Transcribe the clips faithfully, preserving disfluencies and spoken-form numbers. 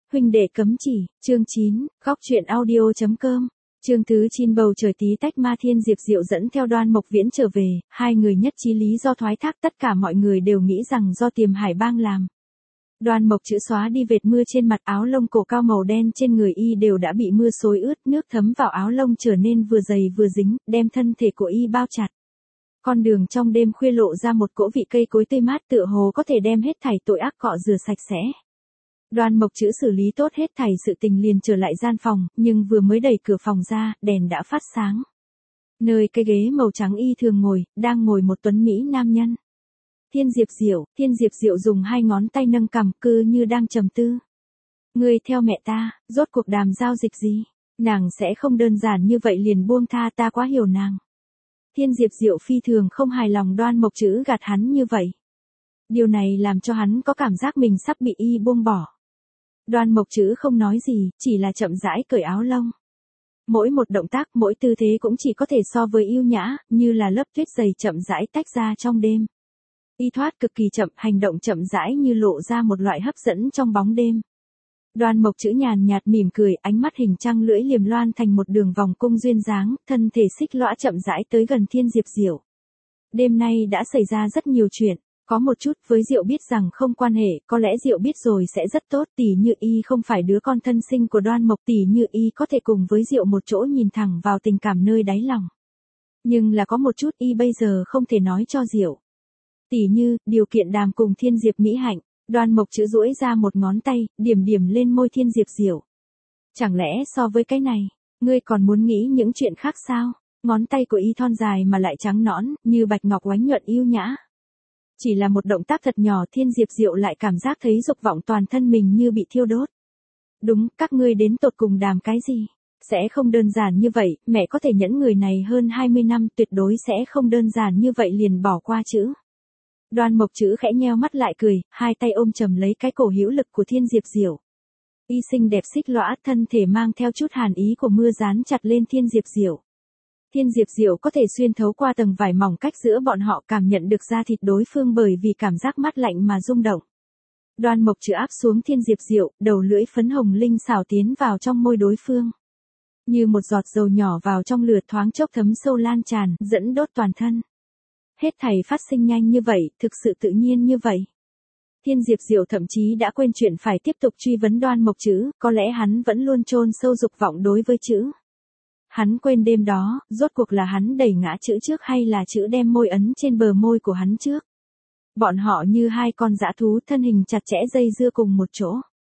huynh đệ cấm chỉ, chương chín, góc truyện audio.com. Chương thứ chín bầu trời tí tách Ma Thiên Diệp Diệu dẫn theo Đoan Mộc Viễn trở về, hai người nhất trí lý do thoái thác, tất cả mọi người đều nghĩ rằng do Tiềm Hải Bang làm. Đoan Mộc chữ xóa đi vệt mưa trên mặt, áo lông cổ cao màu đen trên người y đều đã bị mưa xối ướt, nước thấm vào áo lông trở nên vừa dày vừa dính, đem thân thể của y bao chặt. Con đường trong đêm khuya lộ ra một cỗ vị cây cối tươi mát, tựa hồ có thể đem hết thảy tội ác cọ rửa sạch sẽ. Đoan Mộc chữ xử lý tốt hết thảy sự tình liền trở lại gian phòng, nhưng vừa mới đẩy cửa phòng ra, đèn đã phát sáng. Nơi cây ghế màu trắng y thường ngồi, đang ngồi một tuấn mỹ nam nhân. Thiên Diệp Diệu, Thiên Diệp Diệu dùng hai ngón tay nâng cằm, cứ như đang trầm tư. Ngươi theo mẹ ta, rốt cuộc đàm giao dịch gì? Nàng sẽ không đơn giản như vậy liền buông tha, ta quá hiểu nàng. Thiên Diệp Diệu phi thường không hài lòng Đoan Mộc chữ gạt hắn như vậy. Điều này làm cho hắn có cảm giác mình sắp bị y buông bỏ. Đoan Mộc chữ không nói gì, chỉ là chậm rãi cởi áo lông. Mỗi một động tác, mỗi tư thế cũng chỉ có thể so với yêu nhã, như là lớp tuyết dày chậm rãi tách ra trong đêm. Y thoát cực kỳ chậm, hành động chậm rãi như lộ ra một loại hấp dẫn trong bóng đêm. Đoan Mộc chữ nhàn nhạt mỉm cười, ánh mắt hình trăng lưỡi liềm loan thành một đường vòng cung duyên dáng, thân thể xích lõa chậm rãi tới gần Thiên Diệp Diệu. Đêm nay đã xảy ra rất nhiều chuyện, có một chút với Diệu biết rằng không quan hệ, có lẽ Diệu biết rồi sẽ rất tốt, tỉ như y không phải đứa con thân sinh của Đoan Mộc, tỉ như y có thể cùng với Diệu một chỗ nhìn thẳng vào tình cảm nơi đáy lòng. Nhưng là có một chút y bây giờ không thể nói cho Diệu. Tỉ như, điều kiện đàm cùng Thiên Diệp Mỹ Hạnh. Đoan Mộc chữ duỗi ra một ngón tay, điểm điểm lên môi Thiên Diệp Diệu. Chẳng lẽ so với cái này, ngươi còn muốn nghĩ những chuyện khác sao? Ngón tay của y thon dài mà lại trắng nõn, như bạch ngọc oánh nhuận yêu nhã. Chỉ là một động tác thật nhỏ, Thiên Diệp Diệu lại cảm giác thấy dục vọng toàn thân mình như bị thiêu đốt. Đúng, các ngươi đến tột cùng đàm cái gì? Sẽ không đơn giản như vậy, mẹ có thể nhẫn người này hơn hai mươi năm, tuyệt đối sẽ không đơn giản như vậy liền bỏ qua chữ. Đoan Mộc chữ khẽ nheo mắt lại cười, hai tay ôm chầm lấy cái cổ hữu lực của Thiên Diệp Diệu. Y xinh đẹp xích lõa, thân thể mang theo chút hàn ý của mưa dán chặt lên Thiên Diệp Diệu. Thiên Diệp Diệu có thể xuyên thấu qua tầng vải mỏng cách giữa bọn họ, cảm nhận được da thịt đối phương bởi vì cảm giác mát lạnh mà rung động. Đoan Mộc chữ áp xuống Thiên Diệp Diệu, đầu lưỡi phấn hồng linh xảo tiến vào trong môi đối phương. Như một giọt dầu nhỏ vào trong lửa, thoáng chốc thấm sâu lan tràn, dẫn đốt toàn thân. Hết thảy phát sinh nhanh như vậy, thực sự tự nhiên như vậy. Thiên Diệp Diệu thậm chí đã quên chuyện phải tiếp tục truy vấn Đoan Mộc chữ, có lẽ hắn vẫn luôn chôn sâu dục vọng đối với chữ. Hắn quên đêm đó, rốt cuộc là hắn đẩy ngã chữ trước hay là chữ đem môi ấn trên bờ môi của hắn trước. Bọn họ như hai con dã thú, thân hình chặt chẽ dây dưa cùng một chỗ.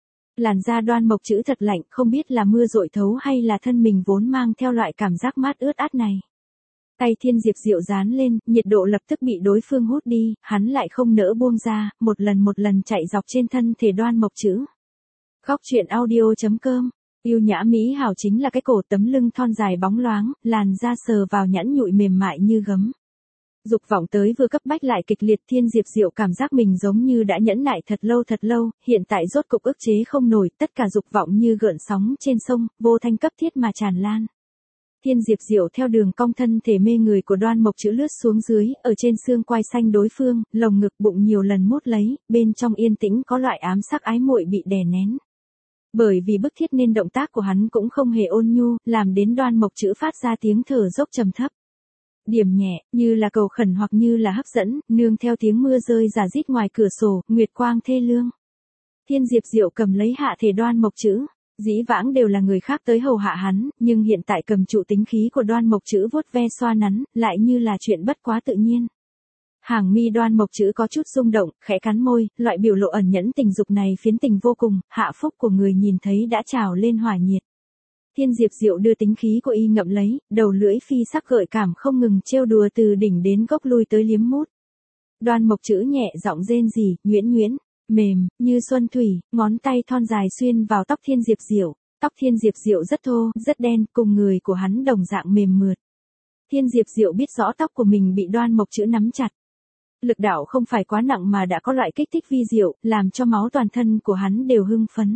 Làn da Đoan Mộc chữ thật lạnh, không biết là mưa dội thấu hay là thân mình vốn mang theo loại cảm giác mát ướt át này. Tay Thiên Diệp Diệu dán lên, nhiệt độ lập tức bị đối phương hút đi, hắn lại không nỡ buông ra, một lần một lần chạy dọc trên thân thể Đoan Mộc chữ. Góc truyện audio.com. Yêu nhã mỹ hảo chính là cái cổ, tấm lưng thon dài bóng loáng, làn da sờ vào nhẵn nhụi mềm mại như gấm. Dục vọng tới vừa cấp bách lại kịch liệt, Thiên Diệp Diệu cảm giác mình giống như đã nhẫn nại thật lâu thật lâu, hiện tại rốt cục ức chế không nổi, tất cả dục vọng như gợn sóng trên sông, vô thanh cấp thiết mà tràn lan. Thiên Diệp Diệu theo đường cong thân thể mê người của Đoan Mộc chữ lướt xuống dưới, ở trên xương quai xanh đối phương, lồng ngực bụng nhiều lần mút lấy, bên trong yên tĩnh có loại ám sắc ái muội bị đè nén. Bởi vì bức thiết nên động tác của hắn cũng không hề ôn nhu, làm đến Đoan Mộc chữ phát ra tiếng thở dốc trầm thấp. Điểm nhẹ, như là cầu khẩn hoặc như là hấp dẫn, nương theo tiếng mưa rơi rả rít ngoài cửa sổ, nguyệt quang thê lương. Thiên Diệp Diệu cầm lấy hạ thể Đoan Mộc chữ. Dĩ vãng đều là người khác tới hầu hạ hắn, nhưng hiện tại cầm trụ tính khí của Đoan Mộc chữ vuốt ve xoa nắn, lại như là chuyện bất quá tự nhiên. Hàng mi Đoan Mộc chữ có chút rung động, khẽ cắn môi, loại biểu lộ ẩn nhẫn tình dục này phiến tình vô cùng, hạ phúc của người nhìn thấy đã trào lên hỏa nhiệt. Thiên Diệp Diệu đưa tính khí của y ngậm lấy, đầu lưỡi phi sắc gợi cảm không ngừng trêu đùa từ đỉnh đến gốc lui tới liếm mút. Đoan Mộc chữ nhẹ giọng rên rỉ, nhuyễn nhuyễn. Mềm, như xuân thủy, ngón tay thon dài xuyên vào tóc Thiên Diệp Diệu. Tóc Thiên Diệp Diệu rất thô, rất đen, cùng người của hắn đồng dạng mềm mượt. Thiên Diệp Diệu biết rõ tóc của mình bị Đoan Mộc chữ nắm chặt. Lực đạo không phải quá nặng mà đã có loại kích thích vi diệu, làm cho máu toàn thân của hắn đều hưng phấn.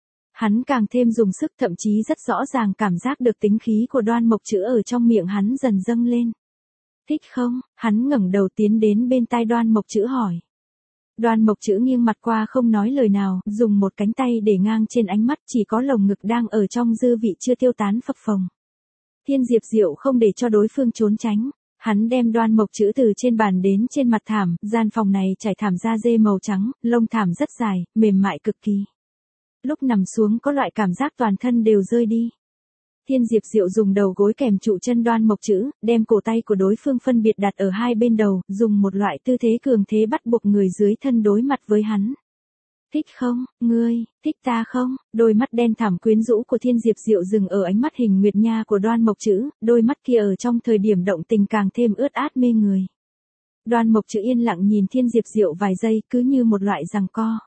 Hắn càng thêm dùng sức, thậm chí rất rõ ràng cảm giác được tính khí của Đoan Mộc chữ ở trong miệng hắn dần dâng lên. Thích không? Hắn ngẩng đầu tiến đến bên tai Đoan Mộc chữ hỏi. Đoan Mộc Trữ nghiêng mặt qua không nói lời nào, dùng một cánh tay để ngang trên ánh mắt, chỉ có lồng ngực đang ở trong dư vị chưa tiêu tán phập phồng. Thiên Diệp Diệu không để cho đối phương trốn tránh. Hắn đem Đoan Mộc Trữ từ trên bàn đến trên mặt thảm, gian phòng này trải thảm da dê màu trắng, lông thảm rất dài, mềm mại cực kỳ. Lúc nằm xuống có loại cảm giác toàn thân đều rơi đi. Thiên Diệp Diệu dùng đầu gối kèm trụ chân Đoan Mộc Trữ, đem cổ tay của đối phương phân biệt đặt ở hai bên đầu, dùng một loại tư thế cường thế bắt buộc người dưới thân đối mặt với hắn. Thích không, ngươi, thích ta không? Đôi mắt đen thẳm quyến rũ của Thiên Diệp Diệu dừng ở ánh mắt hình nguyệt nha của Đoan Mộc Trữ, đôi mắt kia ở trong thời điểm động tình càng thêm ướt át mê người. Đoan Mộc Trữ yên lặng nhìn Thiên Diệp Diệu vài giây, cứ như một loại giằng co.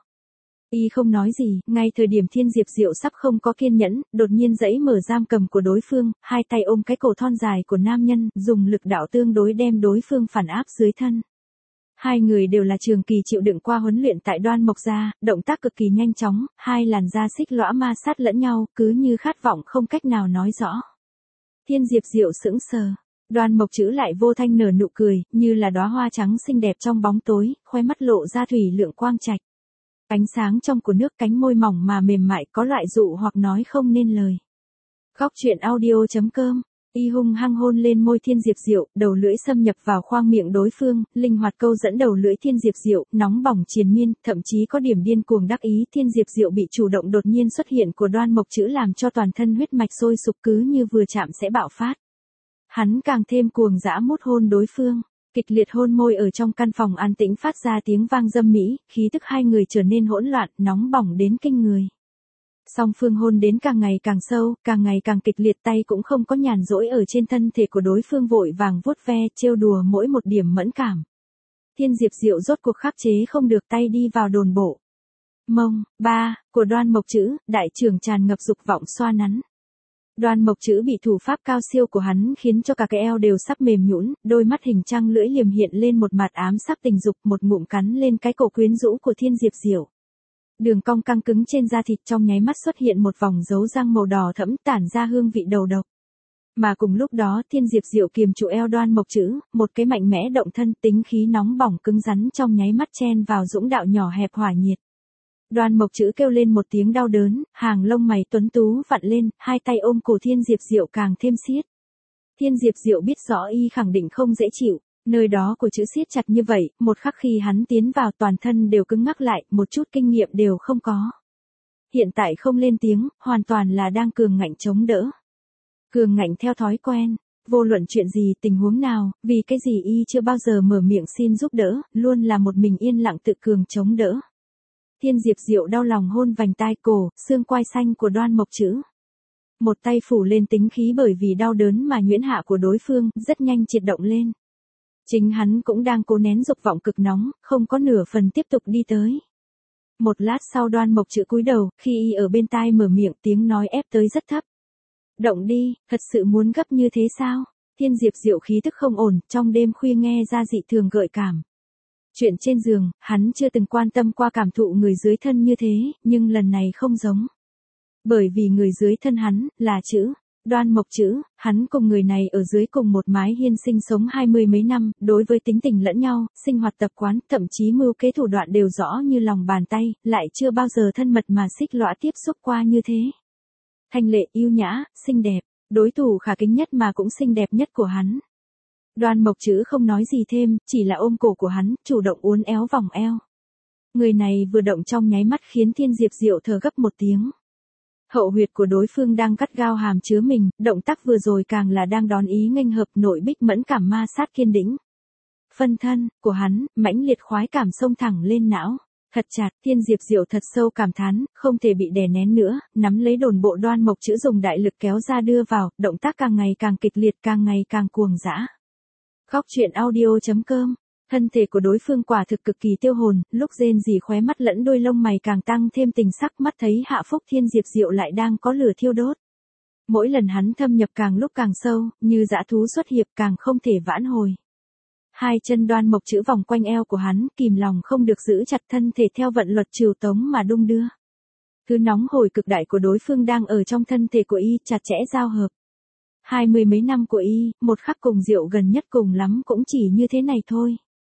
Y không nói gì, ngay thời điểm Thiên Diệp Diệu sắp không có kiên nhẫn, đột nhiên giãy mở giam cầm của đối phương, hai tay ôm cái cổ thon dài của nam nhân, dùng lực đạo tương đối đem đối phương phản áp dưới thân. Hai người đều là trường kỳ chịu đựng qua huấn luyện tại Đoan Mộc gia, động tác cực kỳ nhanh chóng, hai làn da xích lõa ma sát lẫn nhau, cứ như khát vọng không cách nào nói rõ. Thiên Diệp Diệu sững sờ, Đoan Mộc Trữ lại vô thanh nở nụ cười, như là đóa hoa trắng xinh đẹp trong bóng tối, khóe mắt lộ ra thủy lượng quang trạch. Ánh sáng trong của nước, cánh môi mỏng mà mềm mại, có loại dụ hoặc nói không nên lời. Góc truyện audio chấm com. Y hung hăng hôn lên môi Thiên Diệp Diệu, đầu lưỡi xâm nhập vào khoang miệng đối phương, linh hoạt câu dẫn đầu lưỡi Thiên Diệp Diệu, nóng bỏng triền miên, thậm chí có điểm điên cuồng đắc ý. Thiên Diệp Diệu bị chủ động đột nhiên xuất hiện của Đoan Mộc Trữ làm cho toàn thân huyết mạch sôi sục, cứ như vừa chạm sẽ bạo phát. Hắn càng thêm cuồng dã mút hôn đối phương. Kịch liệt hôn môi ở trong căn phòng an tĩnh phát ra tiếng vang dâm mỹ, khí tức hai người trở nên hỗn loạn, nóng bỏng đến kinh người. Song phương hôn đến càng ngày càng sâu, càng ngày càng kịch liệt, tay cũng không có nhàn rỗi ở trên thân thể của đối phương, vội vàng vuốt ve, trêu đùa mỗi một điểm mẫn cảm. Thiên Diệp Diệu rốt cuộc khắc chế không được, tay đi vào đồn bộ. Mông, ba, của Đoan Mộc Trữ, đại trưởng tràn ngập dục vọng xoa nắn. Đoan Mộc Trữ bị thủ pháp cao siêu của hắn khiến cho cả cái eo đều sắp mềm nhũn, đôi mắt hình trăng lưỡi liềm hiện lên một mặt ám sắc tình dục, một ngụm cắn lên cái cổ quyến rũ của Thiên Diệp Diệu. Đường cong căng cứng trên da thịt trong nháy mắt xuất hiện một vòng dấu răng màu đỏ thẫm tản ra hương vị đầu độc. Mà cùng lúc đó Thiên Diệp Diệu kiềm trụ eo Đoan Mộc Trữ, một cái mạnh mẽ động thân, tính khí nóng bỏng cứng rắn trong nháy mắt chen vào dũng đạo nhỏ hẹp hỏa nhiệt. Đoan Mộc Trữ kêu lên một tiếng đau đớn, hàng lông mày tuấn tú vặn lên, hai tay ôm cổ Thiên Diệp Diệu càng thêm siết. Thiên Diệp Diệu biết rõ y khẳng định không dễ chịu, nơi đó của chữ siết chặt như vậy, một khắc khi hắn tiến vào toàn thân đều cứng ngắc lại, một chút kinh nghiệm đều không có. Hiện tại không lên tiếng, hoàn toàn là đang cường ngạnh chống đỡ. Cường ngạnh theo thói quen, vô luận chuyện gì, tình huống nào, vì cái gì y chưa bao giờ mở miệng xin giúp đỡ, luôn là một mình yên lặng tự cường chống đỡ. Thiên Diệp Diệu đau lòng hôn vành tai, cổ, xương quai xanh của Đoan Mộc Trữ. Một tay phủ lên tính khí bởi vì đau đớn mà nhuyễn hạ của đối phương, rất nhanh triệt động lên. Chính hắn cũng đang cố nén dục vọng cực nóng, không có nửa phần tiếp tục đi tới. Một lát sau Đoan Mộc Trữ cúi đầu, khi y ở bên tai mở miệng, tiếng nói ép tới rất thấp. Động đi, thật sự muốn gấp như thế sao? Thiên Diệp Diệu khí tức không ổn, trong đêm khuya nghe ra dị thường gợi cảm. Chuyện trên giường, hắn chưa từng quan tâm qua cảm thụ người dưới thân như thế, nhưng lần này không giống. Bởi vì người dưới thân hắn, là Trữ, Đoan Mộc Trữ, hắn cùng người này ở dưới cùng một mái hiên sinh sống hai mươi mấy năm, đối với tính tình lẫn nhau, sinh hoạt tập quán, thậm chí mưu kế thủ đoạn đều rõ như lòng bàn tay, lại chưa bao giờ thân mật mà xích lõa tiếp xúc qua như thế. Thanh lệ, yêu nhã, xinh đẹp, đối thủ khả kính nhất mà cũng xinh đẹp nhất của hắn. Đoan Mộc Trữ không nói gì thêm, chỉ là ôm cổ của hắn, chủ động uốn éo vòng eo. Người này vừa động trong nháy mắt khiến Thiên Diệp Diệu thở gấp một tiếng. Hậu huyệt của đối phương đang cắt gao hàm chứa mình, động tác vừa rồi càng là đang đón ý nghênh hợp, nội bích mẫn cảm ma sát kiên đĩnh. Phân thân của hắn, mãnh liệt khoái cảm xông thẳng lên não. Thật chặt, Thiên Diệp Diệu thật sâu cảm thán, không thể bị đè nén nữa, nắm lấy đồn bộ Đoan Mộc Trữ dùng đại lực kéo ra đưa vào, động tác càng ngày càng kịch liệt, càng ngày càng cuồng dã. Góc truyện audio chấm com. Thân thể của đối phương quả thực cực kỳ tiêu hồn, lúc rên rỉ khóe mắt lẫn đôi lông mày càng tăng thêm tình sắc, mắt thấy hạ phúc Thiên Diệp Diệu lại đang có lửa thiêu đốt. Mỗi lần hắn thâm nhập càng lúc càng sâu, như dã thú xuất hiệp, càng không thể vãn hồi. Hai chân Đoan Mộc Trữ vòng quanh eo của hắn, kìm lòng không được giữ chặt, thân thể theo vận luật triều tống mà đung đưa. Thứ nóng hổi cực đại của đối phương đang ở trong thân thể của y, chặt chẽ giao hợp. Hai mươi mấy năm của y, một khắc cùng Diệu gần nhất cùng lắm cũng chỉ như thế này thôi.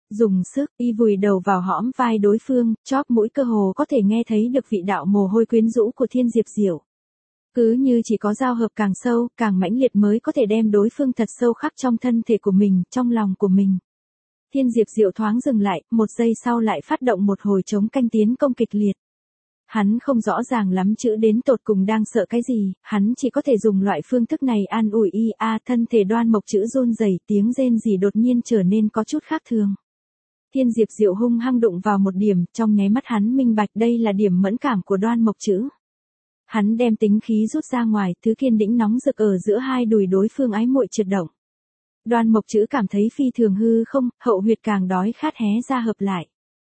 Dùng sức, y vùi đầu vào hõm vai đối phương, chóp mũi cơ hồ có thể nghe thấy được vị đạo mồ hôi quyến rũ của Thiên Diệp Diệu. Cứ như chỉ có giao hợp càng sâu, càng mãnh liệt mới có thể đem đối phương thật sâu khắc trong thân thể của mình, trong lòng của mình. Thiên Diệp Diệu thoáng dừng lại, một giây sau lại phát động một hồi chống canh tiến công kịch liệt. Hắn không rõ ràng lắm chữ đến tột cùng đang sợ cái gì, hắn chỉ có thể dùng loại phương thức này an ủi y a thân thể Đoan Mộc Chữ run rẩy, tiếng rên rỉ đột nhiên trở nên có chút khác thường. Thiên Diệp Diệu hung hăng đụng vào một điểm, trong nháy mắt hắn minh bạch đây là điểm mẫn cảm của Đoan Mộc Chữ. Hắn đem tính khí rút ra ngoài, thứ kiên đĩnh nóng rực ở giữa hai đùi đối phương ái muội trượt động. Đoan Mộc Chữ cảm thấy phi thường hư không, hậu huyệt càng đói khát hé ra hợp lại.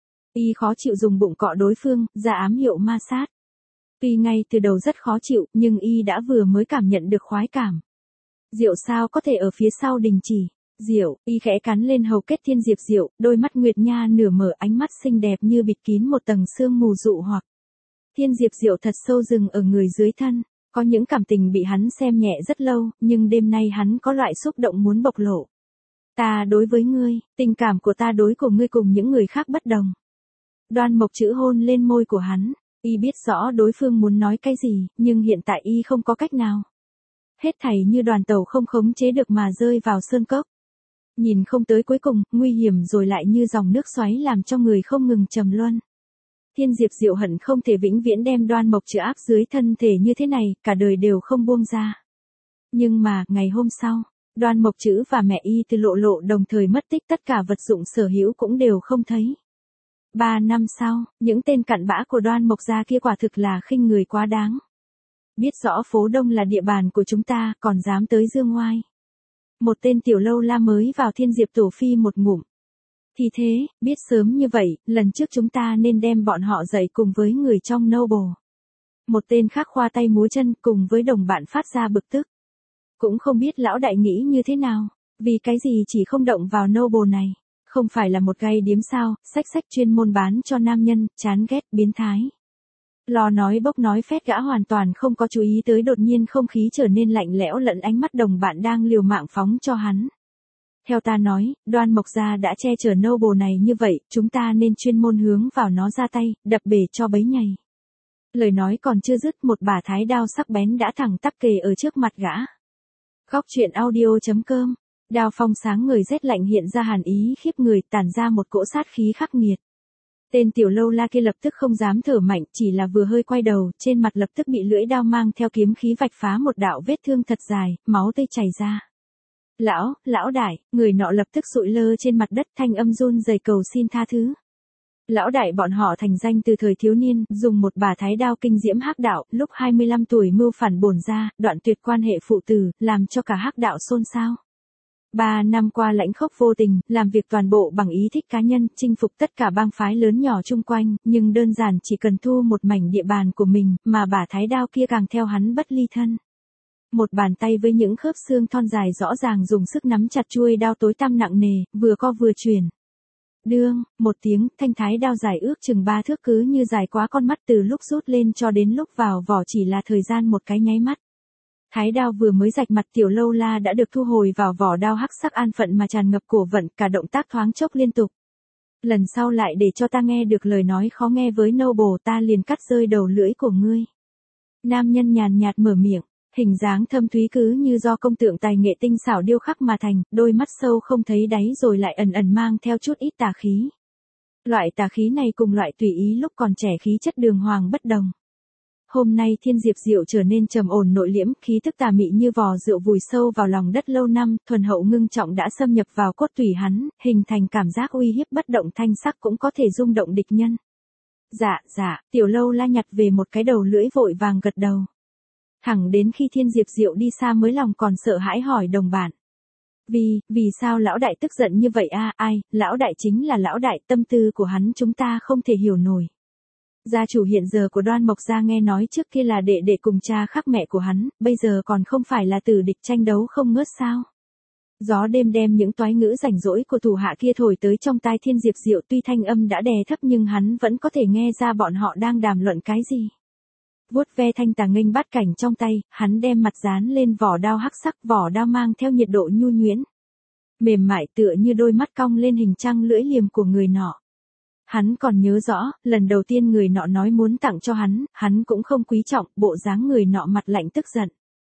Y khó chịu dùng bụng cọ đối phương, ra ám hiệu ma sát. Tuy ngay từ đầu rất khó chịu, nhưng y đã vừa mới cảm nhận được khoái cảm. Diệu sao có thể ở phía sau đình chỉ. Diệu, y khẽ cắn lên hầu kết Thiên Diệp Diệu, đôi mắt nguyệt nha nửa mở, ánh mắt xinh đẹp như bịt kín một tầng sương mù dụ hoặc. Thiên Diệp Diệu thật sâu dừng ở người dưới thân, có những cảm tình bị hắn xem nhẹ rất lâu, nhưng đêm nay hắn có loại xúc động muốn bộc lộ. Ta đối với ngươi, tình cảm của ta đối của ngươi cùng những người khác bất đồng. Đoan Mộc Chữ hôn lên môi của hắn, y biết rõ đối phương muốn nói cái gì, nhưng hiện tại y không có cách nào. Hết thảy như đoàn tàu không khống chế được mà rơi vào sơn cốc. Nhìn không tới cuối cùng, nguy hiểm rồi lại như dòng nước xoáy làm cho người không ngừng trầm luân. Thiên Diệp Diệu hận không thể vĩnh viễn đem Đoan Mộc Chữ áp dưới thân thể như thế này, cả đời đều không buông ra. Nhưng mà, ngày hôm sau, Đoan Mộc Chữ và mẹ y từ lộ lộ đồng thời mất tích, tất cả vật dụng sở hữu cũng đều không thấy. Ba năm sau, những tên cặn bã của Đoan Mộc gia kia quả thực là khinh người quá đáng. Biết rõ phố Đông là địa bàn của chúng ta, còn dám tới dương ngoai. Một tên tiểu lâu la mới vào Thiên Diệp Tổ Phi một ngụm. Thì thế, biết sớm như vậy, lần trước chúng ta nên đem bọn họ dậy cùng với người trong noble. Một tên khác khoa tay múa chân cùng với đồng bạn phát ra bực tức. Cũng không biết lão đại nghĩ như thế nào, vì cái gì chỉ không động vào noble này. Không phải là một gai điếm sao, sách sách chuyên môn bán cho nam nhân, chán ghét, biến thái. Lò nói bốc nói phét gã hoàn toàn không có chú ý tới đột nhiên không khí trở nên lạnh lẽo lẫn ánh mắt đồng bạn đang liều mạng phóng cho hắn. Theo ta nói, Đoan Mộc gia đã che chở noble này như vậy, chúng ta nên chuyên môn hướng vào nó ra tay, đập bể cho bấy nhầy. Lời nói còn chưa dứt, một bả thái đao sắc bén đã thẳng tắp kề ở trước mặt gã. Góc truyện audio chấm com. Đao phong sáng người rét lạnh hiện ra hàn ý khiếp người, tản ra một cỗ sát khí khắc nghiệt. Tên tiểu lâu la kia lập tức không dám thở mạnh, chỉ là vừa hơi quay đầu, trên mặt lập tức bị lưỡi đao mang theo kiếm khí vạch phá một đạo vết thương thật dài, máu tươi chảy ra. Lão, lão đại, người nọ lập tức sụi lơ trên mặt đất, thanh âm run rẩy cầu xin tha thứ. Lão đại bọn họ thành danh từ thời thiếu niên, dùng một bà thái đao kinh diễm hắc đạo, lúc hai mươi lăm tuổi mưu phản bổn gia, đoạn tuyệt quan hệ phụ tử, làm cho cả hắc đạo xôn xao. Ba năm qua lãnh khốc vô tình, làm việc toàn bộ bằng ý thích cá nhân, chinh phục tất cả bang phái lớn nhỏ chung quanh, nhưng đơn giản chỉ cần thu một mảnh địa bàn của mình, mà bả thái đao kia càng theo hắn bất ly thân. Một bàn tay với những khớp xương thon dài rõ ràng dùng sức nắm chặt chuôi đao tối tăm nặng nề, vừa co vừa chuyển. Đương, một tiếng, thanh thái đao dài ước chừng ba thước cứ như dài quá con mắt từ lúc rút lên cho đến lúc vào vỏ chỉ là thời gian một cái nháy mắt. Thái đao vừa mới rạch mặt tiểu lâu la đã được thu hồi vào vỏ đao hắc sắc an phận mà tràn ngập cổ vận, cả động tác thoáng chốc liên tục. Lần sau lại để cho ta nghe được lời nói khó nghe với noble, ta liền cắt rơi đầu lưỡi của ngươi. Nam nhân nhàn nhạt mở miệng, hình dáng thâm thúy cứ như do công tượng tài nghệ tinh xảo điêu khắc mà thành, đôi mắt sâu không thấy đáy rồi lại ẩn ẩn mang theo chút ít tà khí. Loại tà khí này cùng loại tùy ý lúc còn trẻ khí chất đường hoàng bất đồng. Hôm nay Thiên Diệp Diệu trở nên trầm ổn nội liễm, khí tức tà mị như vò rượu vùi sâu vào lòng đất lâu năm, thuần hậu ngưng trọng đã xâm nhập vào cốt tủy hắn, hình thành cảm giác uy hiếp bất động, thanh sắc cũng có thể rung động địch nhân. Dạ, dạ, tiểu lâu la nhặt về một cái đầu lưỡi vội vàng gật đầu. Thẳng đến khi Thiên Diệp Diệu đi xa mới lòng còn sợ hãi hỏi đồng bạn. Vì, vì sao lão đại tức giận như vậy a? Ai, lão đại chính là lão đại, tâm tư của hắn chúng ta không thể hiểu nổi. Gia chủ hiện giờ của Đoan Mộc gia nghe nói trước kia là đệ đệ cùng cha khác mẹ của hắn, bây giờ còn không phải là tử địch tranh đấu không ngớt sao? Gió đêm đem những toái ngữ rảnh rỗi của thủ hạ kia thổi tới trong tai Thiên Diệp Diệu, tuy thanh âm đã đè thấp nhưng hắn vẫn có thể nghe ra bọn họ đang đàm luận cái gì. Vuốt ve thanh tà nghênh bát cảnh trong tay, hắn đem mặt dán lên vỏ đao hắc sắc, vỏ đao mang theo nhiệt độ nhu nhuyễn. mềm mại tựa như đôi mắt cong lên hình trăng lưỡi liềm của người nọ. Hắn còn nhớ rõ, lần đầu tiên người nọ nói muốn tặng cho hắn, hắn cũng không quý trọng, bộ dáng người nọ mặt lạnh tức giận.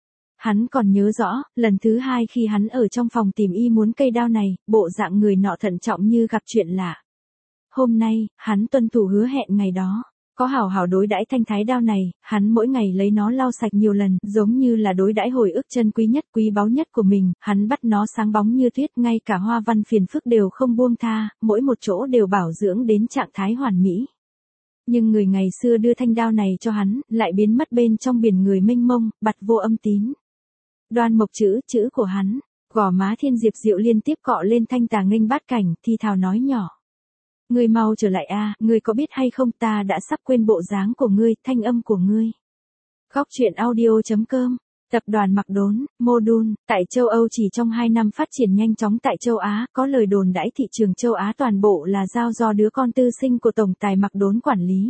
Hắn còn nhớ rõ, lần thứ hai khi hắn ở trong phòng tìm y muốn cây đao này, bộ dạng người nọ thận trọng như gặp chuyện lạ. Hôm nay, hắn tuân thủ hứa hẹn ngày đó. Có hảo hảo đối đãi thanh thái đao này, hắn mỗi ngày lấy nó lau sạch nhiều lần, giống như là đối đãi hồi ức chân quý nhất, quý báu nhất của mình, hắn bắt nó sáng bóng như tuyết, ngay cả hoa văn phiền phức đều không buông tha, mỗi một chỗ đều bảo dưỡng đến trạng thái hoàn mỹ. Nhưng người ngày xưa đưa thanh đao này cho hắn, lại biến mất bên trong biển người mênh mông, bặt vô âm tín. Đoan Mộc chữ, chữ của hắn, gò má Thiên Diệp Diệu liên tiếp cọ lên thanh tà nghênh bát cảnh, thi thào nói nhỏ. Ngươi mau trở lại a, ngươi có biết hay không ta đã sắp quên bộ dáng của ngươi, thanh âm của ngươi. Góc truyện audio chấm com, tập đoàn Mặc Đốn, Modun, tại châu Âu chỉ trong hai năm phát triển nhanh chóng tại châu Á, có lời đồn đãi thị trường châu Á toàn bộ là giao do đứa con tư sinh của Tổng tài Mặc Đốn quản lý.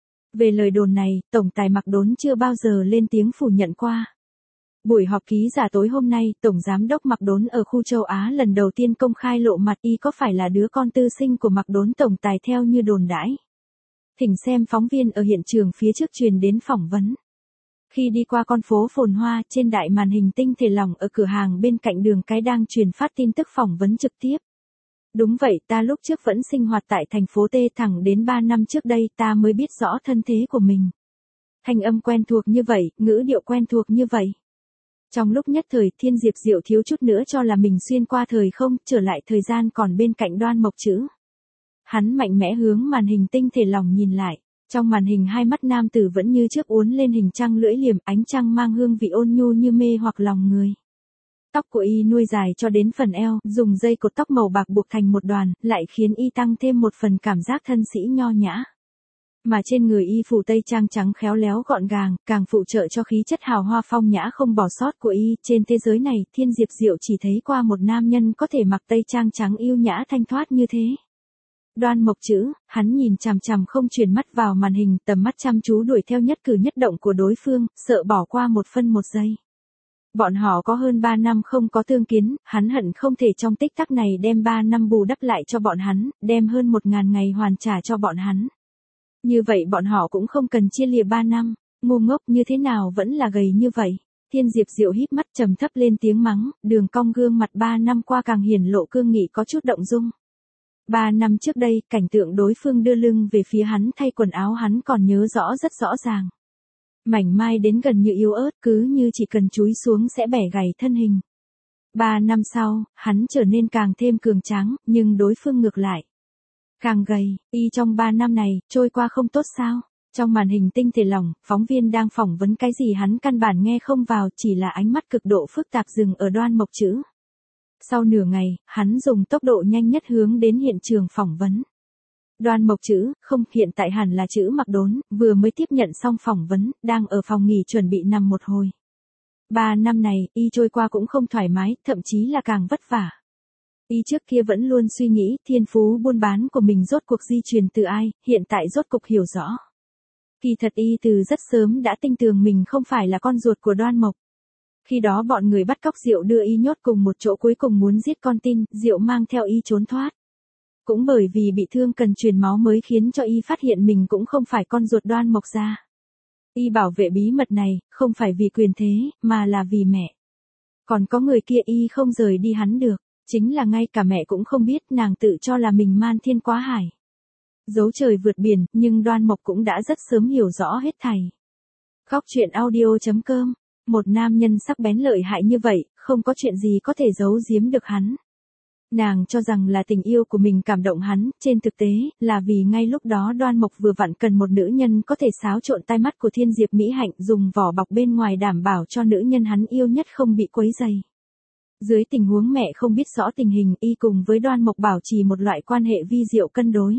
Về lời đồn này, Tổng tài Mặc Đốn chưa bao giờ lên tiếng phủ nhận qua. Buổi họp ký giả tối hôm nay, Tổng Giám đốc Mặc Đốn ở khu châu Á lần đầu tiên công khai lộ mặt y có phải là đứa con tư sinh của Mặc Đốn Tổng tài theo như đồn đãi. Thỉnh xem phóng viên ở hiện trường phía trước truyền đến phỏng vấn. Khi đi qua con phố phồn hoa, trên đại màn hình tinh thể lỏng ở cửa hàng bên cạnh đường cái đang truyền phát tin tức phỏng vấn trực tiếp. Đúng vậy, ta lúc trước vẫn sinh hoạt tại thành phố T, thẳng đến ba năm trước đây ta mới biết rõ thân thế của mình. Thanh âm quen thuộc như vậy, ngữ điệu quen thuộc như vậy. Trong lúc nhất thời, Thiên Diệp Diệu thiếu chút nữa cho là mình xuyên qua thời không, trở lại thời gian còn bên cạnh Đoan Mộc chữ. Hắn mạnh mẽ hướng màn hình tinh thể lỏng nhìn lại. Trong màn hình hai mắt nam tử vẫn như trước uốn lên hình trăng lưỡi liềm, ánh trăng mang hương vị ôn nhu như mê hoặc lòng người. Tóc của y nuôi dài cho đến phần eo, dùng dây cột tóc màu bạc buộc thành một đoàn, lại khiến y tăng thêm một phần cảm giác thân sĩ nho nhã. Mà trên người y phủ tây trang trắng khéo léo gọn gàng, càng phụ trợ cho khí chất hào hoa phong nhã không bỏ sót của y. Trên thế giới này, Thiên Diệp Diệu chỉ thấy qua một nam nhân có thể mặc tây trang trắng yêu nhã thanh thoát như thế. Đoan Mộc chữ, hắn nhìn chằm chằm không chuyển mắt vào màn hình, tầm mắt chăm chú đuổi theo nhất cử nhất động của đối phương, sợ bỏ qua một phân một giây. Bọn họ có hơn ba năm không có tương kiến, hắn hận không thể trong tích tắc này đem ba năm bù đắp lại cho bọn hắn, đem hơn một ngàn ngày hoàn trả cho bọn hắn. Như vậy bọn họ cũng không cần chia lìa ba năm, ngu ngốc như thế nào vẫn là gầy như vậy. Thiên Diệp Diệu híp mắt trầm thấp lên tiếng mắng, đường cong gương mặt ba năm qua càng hiển lộ cương nghị có chút động dung. Ba năm trước đây, cảnh tượng đối phương đưa lưng về phía hắn thay quần áo hắn còn nhớ rõ rất rõ ràng. Mảnh mai đến gần như yếu ớt, cứ như chỉ cần chúi xuống sẽ bẻ gãy thân hình. Ba năm sau, hắn trở nên càng thêm cường tráng, nhưng đối phương ngược lại. Càng gầy, y trong ba năm này, trôi qua không tốt sao? Trong màn hình tinh thể lỏng, phóng viên đang phỏng vấn cái gì hắn căn bản nghe không vào, chỉ là ánh mắt cực độ phức tạp dừng ở Đoan Mộc chữ. Sau nửa ngày, hắn dùng tốc độ nhanh nhất hướng đến hiện trường phỏng vấn. Đoan Mộc chữ, không, hiện tại hẳn là chữ Mặc Đốn, vừa mới tiếp nhận xong phỏng vấn, đang ở phòng nghỉ chuẩn bị nằm một hồi. Ba năm này, y trôi qua cũng không thoải mái, thậm chí là càng vất vả. Y trước kia vẫn luôn suy nghĩ thiên phú buôn bán của mình rốt cuộc di truyền từ ai, hiện tại rốt cục hiểu rõ. Kỳ thật y từ rất sớm đã tin tưởng mình không phải là con ruột của Đoan Mộc. Khi đó bọn người bắt cóc Diệu đưa y nhốt cùng một chỗ, cuối cùng muốn giết con tin, Diệu mang theo y trốn thoát. Cũng bởi vì bị thương cần truyền máu mới khiến cho y phát hiện mình cũng không phải con ruột Đoan Mộc gia. Y bảo vệ bí mật này, không phải vì quyền thế, mà là vì mẹ. Còn có người kia y không rời đi hắn được, chính là ngay cả mẹ cũng không biết, nàng tự cho là mình man thiên quá hải. Giấu trời vượt biển, nhưng Đoan Mộc cũng đã rất sớm hiểu rõ hết thảy. Góc truyện audio chấm com, một nam nhân sắc bén lợi hại như vậy, không có chuyện gì có thể giấu giếm được hắn. Nàng cho rằng là tình yêu của mình cảm động hắn, trên thực tế, là vì ngay lúc đó Đoan Mộc vừa vặn cần một nữ nhân có thể xáo trộn tai mắt của Thiên Diệp Mỹ Hạnh, dùng vỏ bọc bên ngoài đảm bảo cho nữ nhân hắn yêu nhất không bị quấy rầy. Dưới tình huống mẹ không biết rõ tình hình, y cùng với Đoan Mộc bảo trì một loại quan hệ vi diệu cân đối.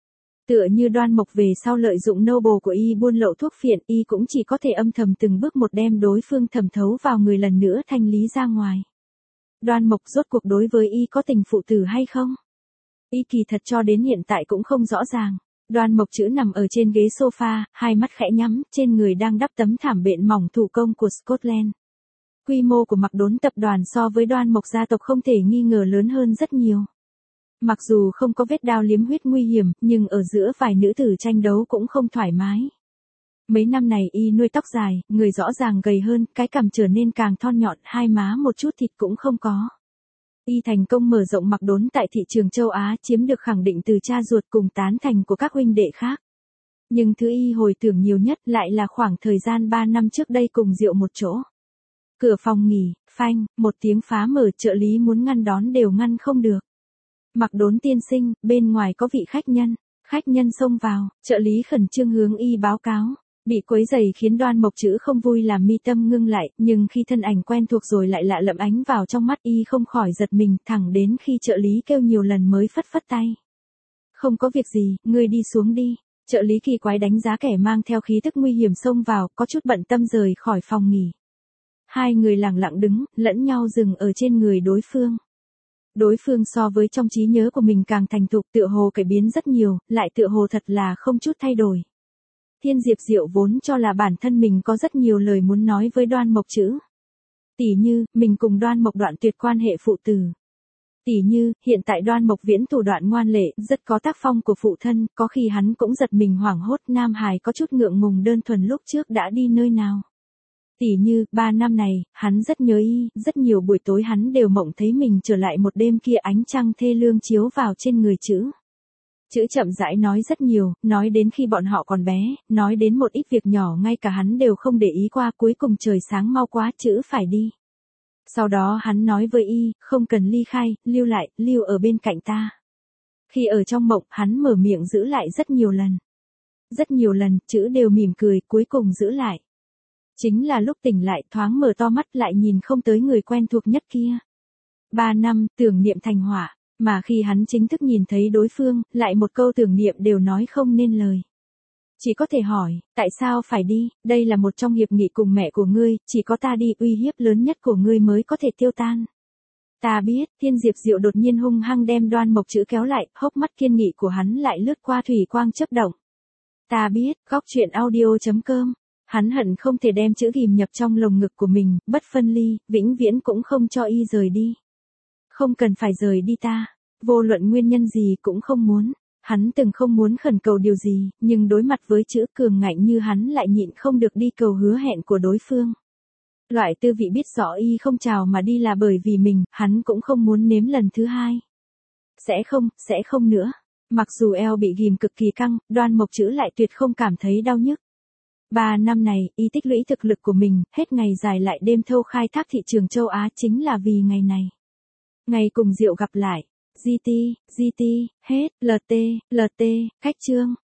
Tựa như Đoan Mộc về sau lợi dụng nô bồ của y buôn lậu thuốc phiện, y cũng chỉ có thể âm thầm từng bước một đem đối phương thẩm thấu vào người lần nữa thanh lý ra ngoài. Đoan Mộc rốt cuộc đối với y có tình phụ tử hay không? Y kỳ thật cho đến hiện tại cũng không rõ ràng. Đoan Mộc chữ nằm ở trên ghế sofa, hai mắt khẽ nhắm, trên người đang đắp tấm thảm bện mỏng thủ công của Scotland. quy mô của Mạc Đốn tập đoàn so với Đoan Mộc gia tộc không thể nghi ngờ lớn hơn rất nhiều. Mặc dù không có vết đao liếm huyết nguy hiểm, nhưng ở giữa vài nữ tử tranh đấu cũng không thoải mái. Mấy năm này y nuôi tóc dài, người rõ ràng gầy hơn, cái cằm trở nên càng thon nhọn, hai má một chút thịt cũng không có. Y thành công mở rộng Mạc Đốn tại thị trường châu Á, chiếm được khẳng định từ cha ruột cùng tán thành của các huynh đệ khác. Nhưng thứ y hồi tưởng nhiều nhất lại là khoảng thời gian ba năm trước đây cùng Diệu một chỗ. Cửa phòng nghỉ, phanh, một tiếng phá mở, trợ lý muốn ngăn đón đều ngăn không được. Mạc Đốn tiên sinh, bên ngoài có vị khách nhân. Khách nhân xông vào, trợ lý khẩn trương hướng y báo cáo. Bị quấy rầy khiến Đoan Mộc Trữ không vui làm mi tâm ngưng lại, nhưng khi thân ảnh quen thuộc rồi lại lạ lẫm ánh vào trong mắt y không khỏi giật mình, thẳng đến khi trợ lý kêu nhiều lần mới phất phất tay. Không có việc gì, ngươi đi xuống đi. Trợ lý kỳ quái đánh giá kẻ mang theo khí tức nguy hiểm xông vào, có chút bận tâm rời khỏi phòng nghỉ. Hai người lặng lặng đứng, lẫn nhau dừng ở trên người đối phương. Đối phương so với trong trí nhớ của mình càng thành thục, tựa hồ cải biến rất nhiều, lại tựa hồ thật là không chút thay đổi. Thiên Diệp Diệu vốn cho là bản thân mình có rất nhiều lời muốn nói với Đoan Mộc Trữ. Tỷ như, mình cùng Đoan Mộc đoạn tuyệt quan hệ phụ tử. Tỷ như, hiện tại Đoan Mộc Viễn thủ đoạn ngoan lệ, rất có tác phong của phụ thân, có khi hắn cũng giật mình hoảng hốt, Nam Hải có chút ngượng ngùng đơn thuần lúc trước đã đi nơi nào. Tỷ như, ba năm này, hắn rất nhớ y, rất nhiều buổi tối hắn đều mộng thấy mình trở lại một đêm kia, ánh trăng thê lương chiếu vào trên người Trữ. Trữ chậm rãi nói rất nhiều, nói đến khi bọn họ còn bé, nói đến một ít việc nhỏ ngay cả hắn đều không để ý qua, cuối cùng trời sáng mau quá, Trữ phải đi. Sau đó hắn nói với y, không cần ly khai, lưu lại, lưu ở bên cạnh ta. Khi ở trong mộng, hắn mở miệng giữ lại rất nhiều lần. Rất nhiều lần, Trữ đều mỉm cười, cuối cùng giữ lại. Chính là lúc tỉnh lại, thoáng mở to mắt lại nhìn không tới người quen thuộc nhất kia. Ba năm, tưởng niệm thành họa, mà khi hắn chính thức nhìn thấy đối phương, lại một câu tưởng niệm đều nói không nên lời. Chỉ có thể hỏi, tại sao phải đi, đây là một trong hiệp nghị cùng mẹ của ngươi, chỉ có ta đi, uy hiếp lớn nhất của ngươi mới có thể tiêu tan. Ta biết, Thiên Diệp Diệu đột nhiên hung hăng đem Đoan Mộc Trữ kéo lại, hốc mắt kiên nghị của hắn lại lướt qua thủy quang chớp động. Ta biết, góc truyện audio chấm com. Hắn hận không thể đem Trữ ghìm nhập trong lồng ngực của mình, bất phân ly, vĩnh viễn cũng không cho y rời đi. Không cần phải rời đi ta, vô luận nguyên nhân gì cũng không muốn. Hắn từng không muốn khẩn cầu điều gì, nhưng đối mặt với Trữ cường ngạnh như hắn lại nhịn không được đi cầu hứa hẹn của đối phương. Loại tư vị biết rõ y không chào mà đi là bởi vì mình, hắn cũng không muốn nếm lần thứ hai. Sẽ không, sẽ không nữa. Mặc dù eo bị ghìm cực kỳ căng, Đoan Mộc Trữ lại tuyệt không cảm thấy đau nhức. Ba năm này, y tích lũy thực lực của mình, hết ngày dài lại đêm thâu khai thác thị trường châu Á chính là vì ngày này. Ngày cùng Diệu gặp lại. giê tê, giê tê, hết, lờ tê, lờ tê, khách chương.